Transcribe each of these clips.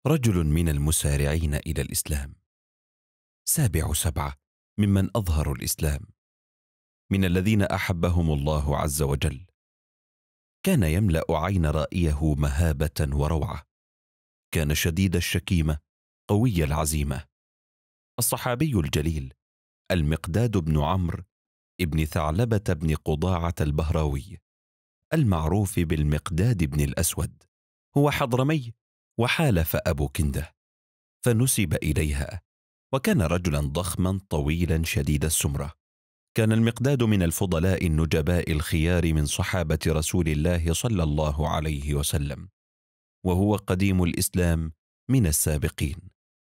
رجل من المسارعين إلى الإسلام، سابع سبعة ممن أظهروا الإسلام، من الذين أحبهم الله عز وجل. كان يملأ عين رائيه مهابة وروعة، كان شديد الشكيمة قوي العزيمة. الصحابي الجليل المقداد بن عمرو ابن ثعلبة بن قضاعة البهراوي، المعروف بالمقداد بن الأسود، هو حضرمي وحالف أبو كندة فنسب إليها، وكان رجلا ضخما طويلا شديد السمرة. كان المقداد من الفضلاء النجباء الخيار من صحابة رسول الله صلى الله عليه وسلم، وهو قديم الإسلام من السابقين.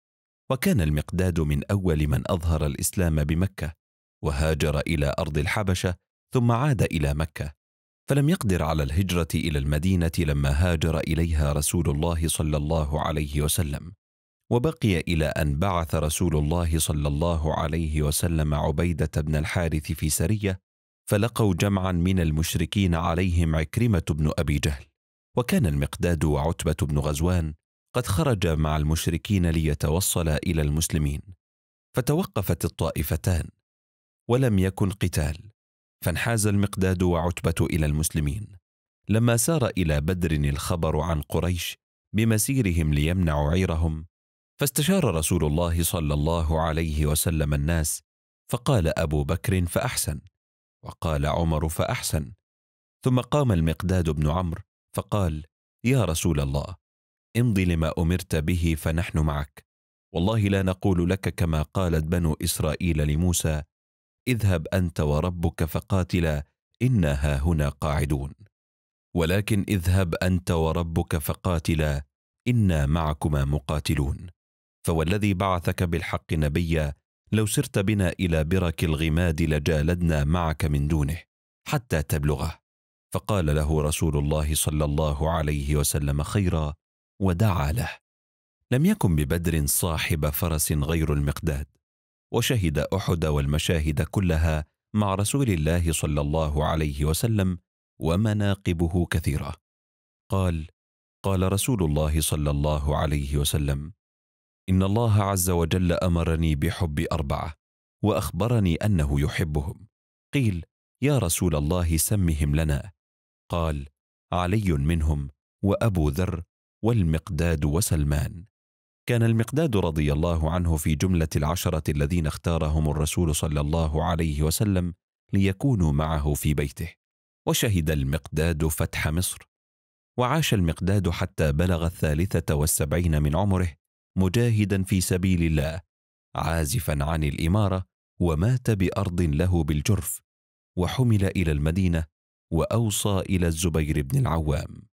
وكان المقداد من أول من أظهر الإسلام بمكة، وهاجر إلى أرض الحبشة ثم عاد إلى مكة، فلم يقدر على الهجرة إلى المدينة لما هاجر إليها رسول الله صلى الله عليه وسلم، وبقي إلى أن بعث رسول الله صلى الله عليه وسلم عبيدة بن الحارث في سرية، فلقوا جمعا من المشركين عليهم عكرمة بن أبي جهل. وكان المقداد وعتبة بن غزوان قد خرج مع المشركين ليتوصلا إلى المسلمين، فتوقفت الطائفتان ولم يكن قتال، فانحاز المقداد وعتبة إلى المسلمين. لما سار إلى بدر الخبر عن قريش بمسيرهم ليمنعوا عيرهم، فاستشار رسول الله صلى الله عليه وسلم الناس، فقال أبو بكر فأحسن، وقال عمر فأحسن، ثم قام المقداد بن عمرو فقال: يا رسول الله، امض لما أمرت به فنحن معك، والله لا نقول لك كما قالت بنو إسرائيل لموسى: اذهب أنت وربك فقاتلا إنا هاهنا قاعدون، ولكن اذهب أنت وربك فقاتلا إنا معكما مقاتلون، فوالذي بعثك بالحق نبيا لو سرت بنا إلى برك الغماد لجالدنا معك من دونه حتى تبلغه. فقال له رسول الله صلى الله عليه وسلم خيرا ودعا له. لم يكن ببدر صاحب فرس غير المقداد، وشهد أحد والمشاهد كلها مع رسول الله صلى الله عليه وسلم، ومناقبه كثيرة. قال رسول الله صلى الله عليه وسلم: إن الله عز وجل أمرني بحب أربعة، وأخبرني أنه يحبهم. قيل: يا رسول الله سمهم لنا. قال: علي منهم، وأبو ذر، والمقداد، وسلمان. كان المقداد رضي الله عنه في جملة العشرة الذين اختارهم الرسول صلى الله عليه وسلم ليكونوا معه في بيته. وشهد المقداد فتح مصر، وعاش المقداد حتى بلغ 73 من عمره مجاهدا في سبيل الله، عازفا عن الإمارة، ومات بأرض له بالجرف، وحمل إلى المدينة، وأوصى إلى الزبير بن العوام.